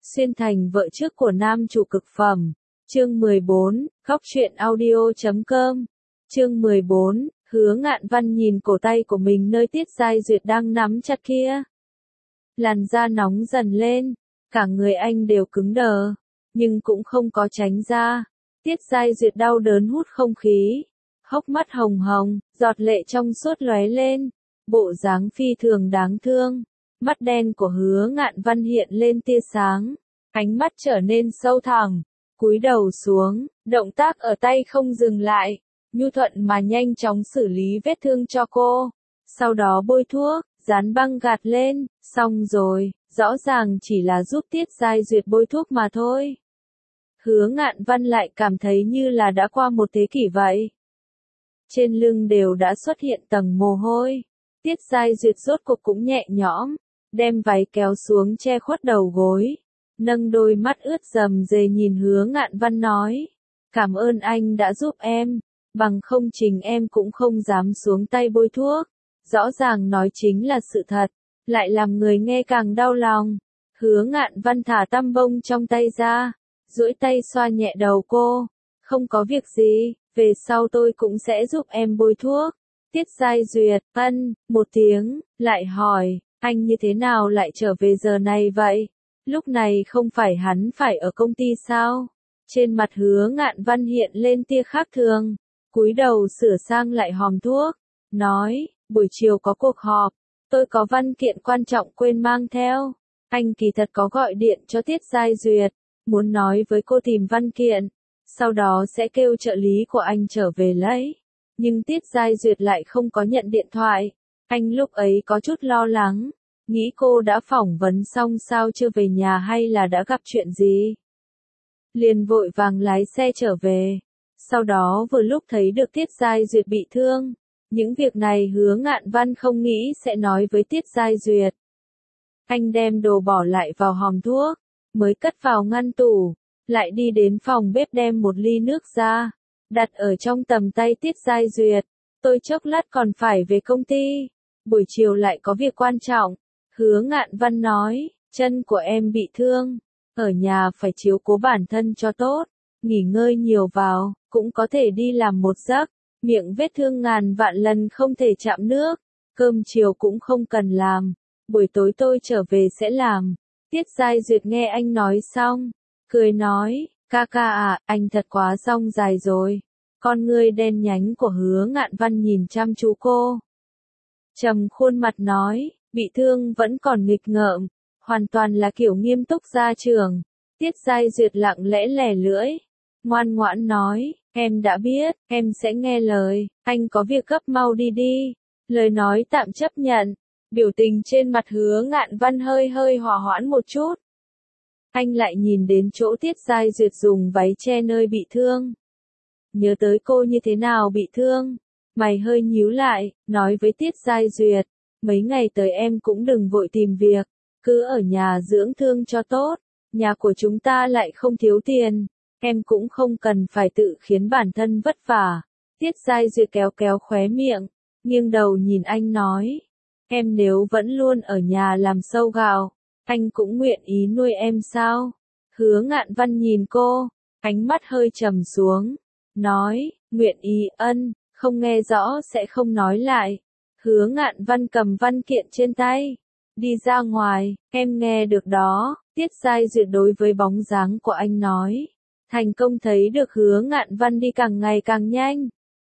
Xuyên thành vợ trước của nam chủ cực phẩm. Chương 14, góc truyện audio.com. Chương 14, Hứa Ngạn Văn nhìn cổ tay của mình nơi Tiết Giai Duyệt đang nắm chặt kia. Làn da nóng dần lên, cả người anh đều cứng đờ, nhưng cũng không có tránh ra. Tiết Giai Duyệt đau đớn hút không khí, hốc mắt hồng hồng, giọt lệ trong suốt lóe lên, bộ dáng phi thường đáng thương. Mắt đen của Hứa Ngạn Văn hiện lên tia sáng, ánh mắt trở nên sâu thẳm, cúi đầu xuống, động tác ở tay không dừng lại, nhu thuận mà nhanh chóng xử lý vết thương cho cô. Sau đó bôi thuốc, dán băng gạt lên, xong rồi, rõ ràng chỉ là giúp Tiết Giai Duyệt bôi thuốc mà thôi. Hứa Ngạn Văn lại cảm thấy như là đã qua một thế kỷ vậy. Trên lưng đều đã xuất hiện tầng mồ hôi. Tiết Giai Duyệt rốt cuộc cũng nhẹ nhõm, đem váy kéo xuống che khuất đầu gối, nâng đôi mắt ướt rầm rề nhìn Hứa Ngạn Văn nói, cảm ơn anh đã giúp em, bằng không chính em cũng không dám xuống tay bôi thuốc. Rõ ràng nói chính là sự thật, lại làm người nghe càng đau lòng. Hứa Ngạn Văn thả tăm bông trong tay ra, duỗi tay xoa nhẹ đầu cô, không có việc gì, về sau tôi cũng sẽ giúp em bôi thuốc. Tiết Giai Duyệt, một tiếng, lại hỏi, anh như thế nào lại trở về giờ này vậy? Lúc này không phải hắn phải ở công ty sao? Trên mặt Hứa Ngạn Văn hiện lên tia khác thường, cúi đầu sửa sang lại hòm thuốc, nói, buổi chiều có cuộc họp, tôi có văn kiện quan trọng quên mang theo. Anh kỳ thật có gọi điện cho Tiết Giai Duyệt, muốn nói với cô tìm văn kiện, sau đó sẽ kêu trợ lý của anh trở về lấy. Nhưng Tiết Giai Duyệt lại không có nhận điện thoại. Anh lúc ấy có chút lo lắng, nghĩ cô đã phỏng vấn xong sao chưa về nhà hay là đã gặp chuyện gì. Liền vội vàng lái xe trở về. Sau đó vừa lúc thấy được Tiết Giai Duyệt bị thương. Những việc này Hứa Ngạn Văn không nghĩ sẽ nói với Tiết Giai Duyệt. Anh đem đồ bỏ lại vào hòm thuốc, mới cất vào ngăn tủ, lại đi đến phòng bếp đem một ly nước ra, đặt ở trong tầm tay Tiết Giai Duyệt. Tôi chốc lát còn phải về công ty, buổi chiều lại có việc quan trọng. Hứa Ngạn Văn nói, chân của em bị thương, ở nhà phải chiếu cố bản thân cho tốt, nghỉ ngơi nhiều vào, cũng có thể đi làm một giấc. Miệng vết thương ngàn vạn lần không thể chạm nước, cơm chiều cũng không cần làm, buổi tối tôi trở về sẽ làm. Tiết Giai Duyệt nghe anh nói xong, cười nói, ca ca à, anh thật quá dong dài rồi. Con ngươi đen nhánh của Hứa Ngạn Văn nhìn chăm chú cô. Trầm khuôn mặt nói, bị thương vẫn còn nghịch ngợm, hoàn toàn là kiểu nghiêm túc ra trường. Tiết Giai Duyệt lặng lẽ lẻ lưỡi, ngoan ngoãn nói, em đã biết, em sẽ nghe lời, anh có việc gấp mau đi đi. Lời nói tạm chấp nhận, biểu tình trên mặt Hứa Ngạn Văn hơi hòa hoãn một chút. Anh lại nhìn đến chỗ Tiết Giai Duyệt dùng váy che nơi bị thương. Nhớ tới cô như thế nào bị thương, mày hơi nhíu lại, nói với Tiết Giai Duyệt, mấy ngày tới em cũng đừng vội tìm việc, cứ ở nhà dưỡng thương cho tốt, nhà của chúng ta lại không thiếu tiền. Em cũng không cần phải tự khiến bản thân vất vả. Tiết Giai Duyệt kéo kéo khóe miệng, nghiêng đầu nhìn anh nói, em nếu vẫn luôn ở nhà làm sâu gạo, anh cũng nguyện ý nuôi em sao? Hứa Ngạn Văn nhìn cô, ánh mắt hơi trầm xuống, nói, nguyện ý, không nghe rõ sẽ không nói lại. Hứa Ngạn Văn cầm văn kiện trên tay, đi ra ngoài, em nghe được đó. Tiết Giai Duyệt đối với bóng dáng của anh nói. Thành công thấy được Hứa Ngạn Văn đi càng ngày càng nhanh.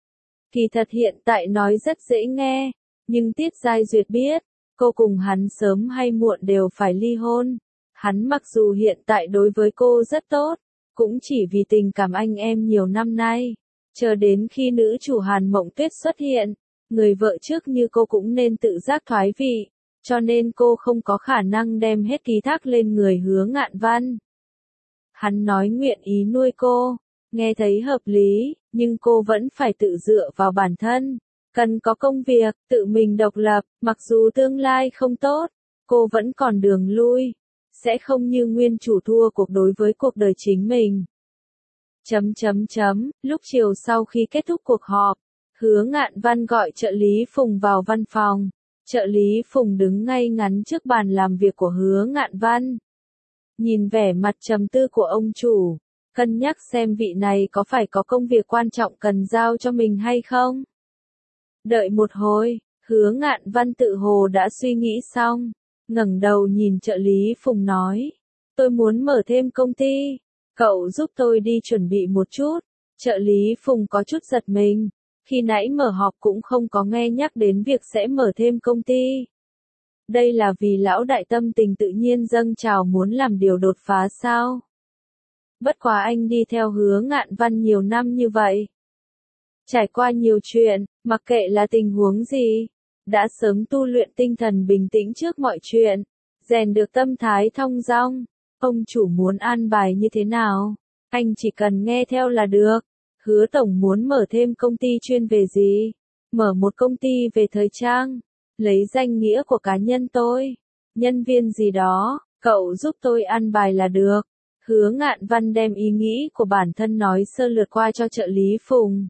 Kỳ thật hiện tại nói rất dễ nghe, nhưng Tiết Giai Duyệt biết, cô cùng hắn sớm hay muộn đều phải ly hôn. Hắn mặc dù hiện tại đối với cô rất tốt, cũng chỉ vì tình cảm anh em nhiều năm nay. Chờ đến khi nữ chủ Hàn Mộng Tuyết xuất hiện, người vợ trước như cô cũng nên tự giác thoái vị, cho nên cô không có khả năng đem hết ký thác lên người Hứa Ngạn Văn. Hắn nói nguyện ý nuôi cô, nghe thấy hợp lý, nhưng cô vẫn phải tự dựa vào bản thân, cần có công việc, tự mình độc lập, mặc dù tương lai không tốt, cô vẫn còn đường lui, sẽ không như nguyên chủ thua cuộc đối với cuộc đời chính mình. Lúc chiều sau khi kết thúc cuộc họp, Hứa Ngạn Văn gọi trợ lý Phùng vào văn phòng, trợ lý Phùng đứng ngay ngắn trước bàn làm việc của Hứa Ngạn Văn. nhìn vẻ mặt trầm tư của ông chủ, cân nhắc xem vị này có phải có công việc quan trọng cần giao cho mình hay không. Đợi một hồi, Hứa Ngạn Văn tự hồ đã suy nghĩ xong, ngẩng đầu nhìn trợ lý Phùng nói, tôi muốn mở thêm công ty, cậu giúp tôi đi chuẩn bị một chút. Trợ lý Phùng có chút giật mình, khi nãy mở họp cũng không có nghe nhắc đến việc sẽ mở thêm công ty. Đây là vì lão đại tâm tình tự nhiên dâng trào muốn làm điều đột phá sao? Bất quá anh đi theo Hứa Ngạn Văn nhiều năm như vậy. Trải qua nhiều chuyện, mặc kệ là tình huống gì, đã sớm tu luyện tinh thần bình tĩnh trước mọi chuyện, rèn được tâm thái thong dong. Ông chủ muốn an bài như thế nào, anh chỉ cần nghe theo là được. Hứa tổng muốn mở thêm công ty chuyên về gì? Mở một công ty về thời trang, lấy danh nghĩa của cá nhân tôi, nhân viên gì đó, cậu giúp tôi an bài là được. Hứa Ngạn Văn đem ý nghĩ của bản thân nói sơ lược qua cho trợ lý Phùng.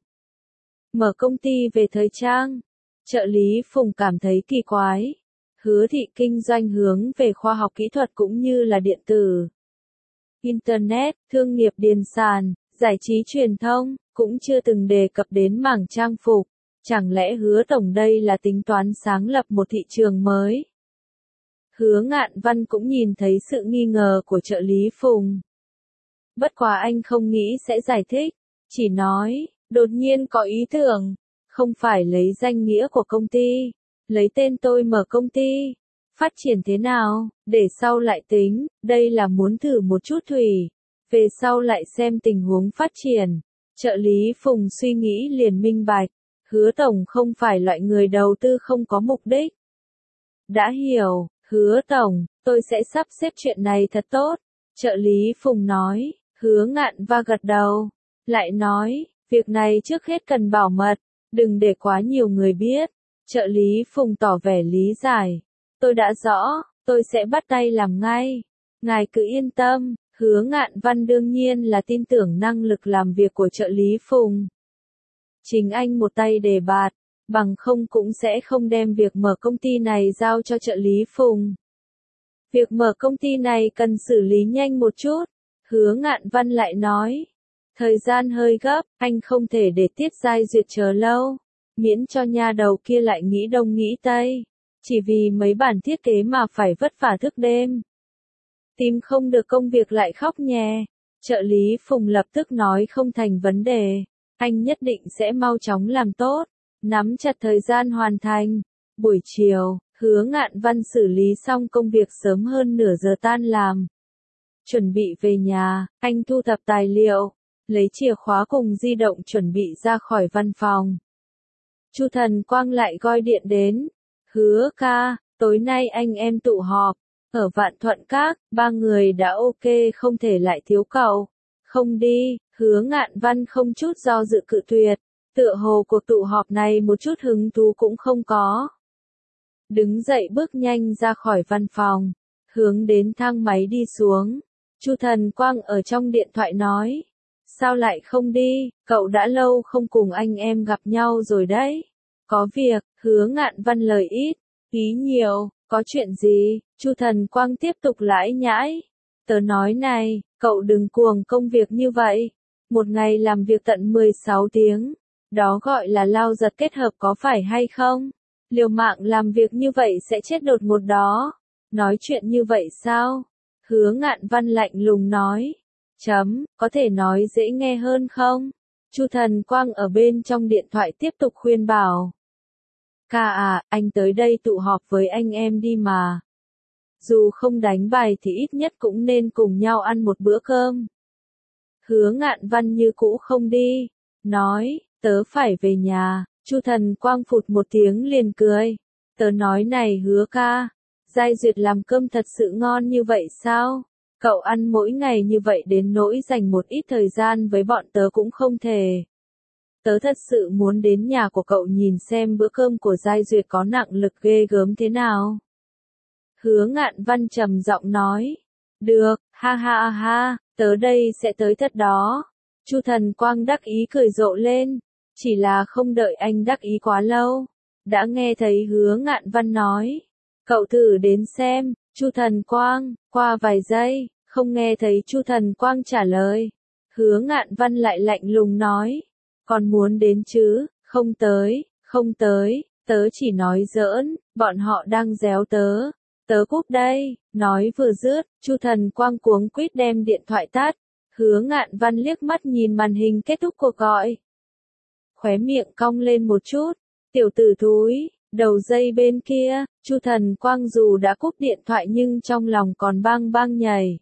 Mở công ty về thời trang. Trợ lý Phùng cảm thấy kỳ quái. Hứa thị kinh doanh hướng về khoa học kỹ thuật cũng như là điện tử, Internet, thương nghiệp điền sản, giải trí truyền thông, cũng chưa từng đề cập đến mảng trang phục. Chẳng lẽ Hứa tổng đây là tính toán sáng lập một thị trường mới? Hứa Ngạn Văn cũng nhìn thấy sự nghi ngờ của trợ lý Phùng. Bất quá anh không nghĩ sẽ giải thích, chỉ nói, đột nhiên có ý tưởng, không phải lấy danh nghĩa của công ty, lấy tên tôi mở công ty. Phát triển thế nào, để sau lại tính, đây là muốn thử một chút thủy, về sau lại xem tình huống phát triển. Trợ lý Phùng suy nghĩ liền minh bạch, Hứa tổng không phải loại người đầu tư không có mục đích. Đã hiểu, Hứa tổng, tôi sẽ sắp xếp chuyện này thật tốt. Trợ lý Phùng nói, Hứa Ngạn Văn gật đầu, lại nói, việc này trước hết cần bảo mật, đừng để quá nhiều người biết. Trợ lý Phùng tỏ vẻ lý giải, tôi đã rõ, tôi sẽ bắt tay làm ngay. Ngài cứ yên tâm. Hứa Ngạn Văn đương nhiên là tin tưởng năng lực làm việc của trợ lý Phùng. Chính anh một tay đề bạt, bằng không cũng sẽ không đem việc mở công ty này giao cho trợ lý Phùng. Việc mở công ty này cần xử lý nhanh một chút. Hứa Ngạn Văn lại nói, thời gian hơi gấp, anh không thể để Tiết Giai Duyệt chờ lâu, miễn cho nha đầu kia lại nghĩ đông nghĩ tây, chỉ vì mấy bản thiết kế mà phải vất vả thức đêm. Tìm không được công việc lại khóc nhè. Trợ lý Phùng lập tức nói không thành vấn đề, anh nhất định sẽ mau chóng làm tốt, nắm chặt thời gian hoàn thành. Buổi chiều, Hứa Ngạn Văn xử lý xong công việc sớm hơn nửa giờ tan làm. Chuẩn bị về nhà, anh thu thập tài liệu, lấy chìa khóa cùng di động chuẩn bị ra khỏi văn phòng. Chu Thần Quang lại gọi điện đến, Hứa ca, tối nay anh em tụ họp. Ở Vạn Thuận Các, 3 người đã ok không thể lại thiếu cậu. Không đi, Hứa Ngạn Văn không chút do dự cự tuyệt. Tựa hồ cuộc tụ họp này một chút hứng thú cũng không có. Đứng dậy bước nhanh ra khỏi văn phòng, hướng đến thang máy đi xuống. Chu Thần Quang ở trong điện thoại nói, sao lại không đi, cậu đã lâu không cùng anh em gặp nhau rồi đấy. Có việc, Hứa Ngạn Văn lời ít, ý nhiều. Có chuyện gì? Chu Thần Quang tiếp tục lải nhải. Tớ nói này, cậu đừng cuồng công việc như vậy. Một ngày làm việc tận 16 tiếng. Đó gọi là lao giật kết hợp có phải hay không? Liều mạng làm việc như vậy sẽ chết đột ngột đó. Nói chuyện như vậy sao? Hứa Ngạn Văn lạnh lùng nói. Có thể nói dễ nghe hơn không? Chu Thần Quang ở bên trong điện thoại tiếp tục khuyên bảo. Ca à, anh tới đây tụ họp với anh em đi mà. Dù không đánh bài thì ít nhất cũng nên cùng nhau ăn một bữa cơm. Hứa Ngạn Văn như cũ không đi, nói, tớ phải về nhà. Chu Thần Quang phụt một tiếng liền cười. Tớ nói này Hứa ca, Giai Duyệt làm cơm thật sự ngon như vậy sao? Cậu ăn mỗi ngày như vậy đến nỗi dành một ít thời gian với bọn tớ cũng không thể. Tớ thật sự muốn đến nhà của cậu nhìn xem bữa cơm của Giai Duyệt có nặng lực ghê gớm thế nào. Hứa Ngạn Văn trầm giọng nói. Được, ha ha ha, tớ đây sẽ tới thật đó. Chu Thần Quang đắc ý cười rộ lên. Chỉ là không đợi anh đắc ý quá lâu. Đã nghe thấy Hứa Ngạn Văn nói. Cậu thử đến xem, Chu Thần Quang, qua vài giây, Không nghe thấy Chu Thần Quang trả lời. Hứa Ngạn Văn lại lạnh lùng nói. Còn muốn đến chứ, không tới, không tới, tớ chỉ nói giỡn, bọn họ đang réo tớ. Tớ cúp đây, nói vừa dứt, Chu Thần Quang cuống quýt đem điện thoại tắt. Hứa Ngạn Văn liếc mắt nhìn màn hình kết thúc cuộc gọi. Khóe miệng cong lên một chút, tiểu tử thúi, đầu dây bên kia, Chu Thần Quang dù đã cúp điện thoại nhưng trong lòng còn bang bang nhảy.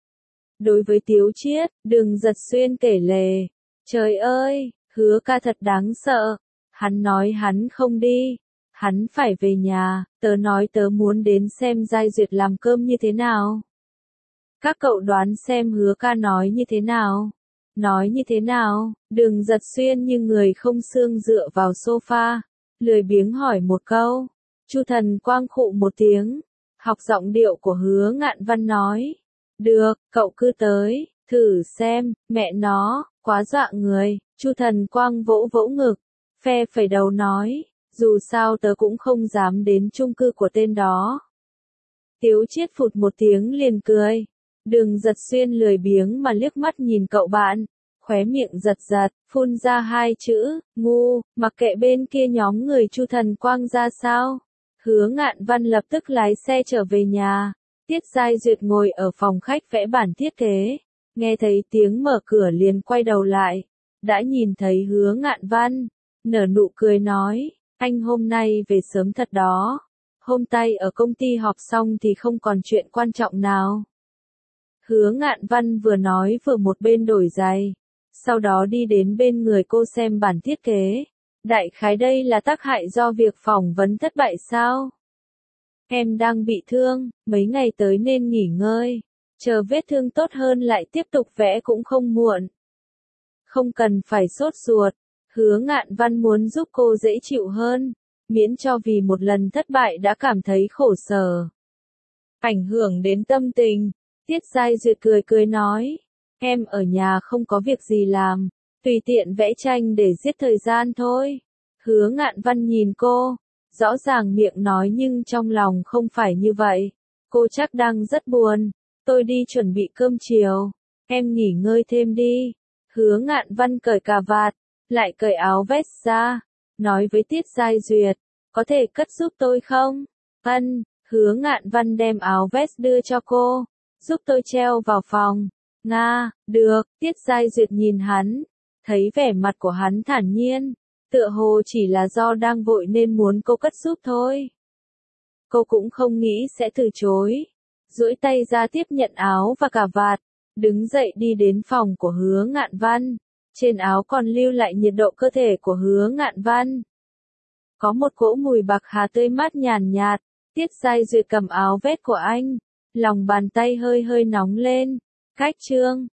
Đối với Tiếu Chiết, Đường Giật Xuyên kể lể, trời ơi, Hứa ca thật đáng sợ, hắn nói hắn không đi, hắn phải về nhà, tớ nói tớ muốn đến xem Giai Duyệt làm cơm như thế nào. Các cậu đoán xem Hứa ca nói như thế nào? Nói như thế nào? Đường Giật Xuyên như người không xương dựa vào sofa, lười biếng hỏi một câu. Chu Thần Quang khụ một tiếng, học giọng điệu của Hứa Ngạn Văn nói. Được, cậu cứ tới, thử xem, mẹ nó, quá dọa người. Chu Thần Quang vỗ vỗ ngực, phe phẩy đầu nói, dù sao tớ cũng không dám đến chung cư của tên đó. Tiếu Chiết phụt một tiếng liền cười. Đường Giật Xuyên lười biếng mà liếc mắt nhìn cậu bạn, khóe miệng giật giật, phun ra hai chữ, ngu, mặc kệ bên kia nhóm người Chu Thần Quang ra sao. Hứa Ngạn Văn lập tức lái xe trở về nhà. Tiết Giai Duyệt ngồi ở phòng khách vẽ bản thiết kế, nghe thấy tiếng mở cửa liền quay đầu lại, đã nhìn thấy Hứa Ngạn Văn, nở nụ cười nói, anh hôm nay về sớm thật đó, hôm nay ở công ty họp xong thì không còn chuyện quan trọng nào. Hứa Ngạn Văn vừa nói vừa một bên đổi giày, sau đó đi đến bên người cô xem bản thiết kế. Đại khái đây là tác hại do việc phỏng vấn thất bại sao? Em đang bị thương, mấy ngày tới nên nghỉ ngơi, chờ vết thương tốt hơn lại tiếp tục vẽ cũng không muộn. Không cần phải sốt ruột, Hứa Ngạn Văn muốn giúp cô dễ chịu hơn, miễn cho vì một lần thất bại đã cảm thấy khổ sở. Ảnh hưởng đến tâm tình, Tiết Giai Duyệt cười cười nói, em ở nhà không có việc gì làm, tùy tiện vẽ tranh để giết thời gian thôi. Hứa Ngạn Văn nhìn cô, rõ ràng miệng nói nhưng trong lòng không phải như vậy. Cô chắc đang rất buồn, tôi đi chuẩn bị cơm chiều, em nghỉ ngơi thêm đi. Hứa Ngạn Văn cởi cà vạt, lại cởi áo vest ra, nói với Tiết Giai Duyệt, có thể cất giúp tôi không? Ân, Hứa Ngạn Văn đem áo vest đưa cho cô, giúp tôi treo vào phòng. Nga, được, Tiết Giai Duyệt nhìn hắn, thấy vẻ mặt của hắn thản nhiên, tựa hồ chỉ là do đang vội nên muốn cô cất giúp thôi. Cô cũng không nghĩ sẽ từ chối, duỗi tay ra tiếp nhận áo và cà vạt, đứng dậy đi đến phòng của Hứa Ngạn Văn. Trên áo còn lưu lại nhiệt độ cơ thể của Hứa Ngạn Văn. Có một cỗ mùi bạc hà tươi mát nhàn nhạt, Tiết Giai Duyệt cầm áo vest của anh, lòng bàn tay hơi hơi nóng lên. Cách chương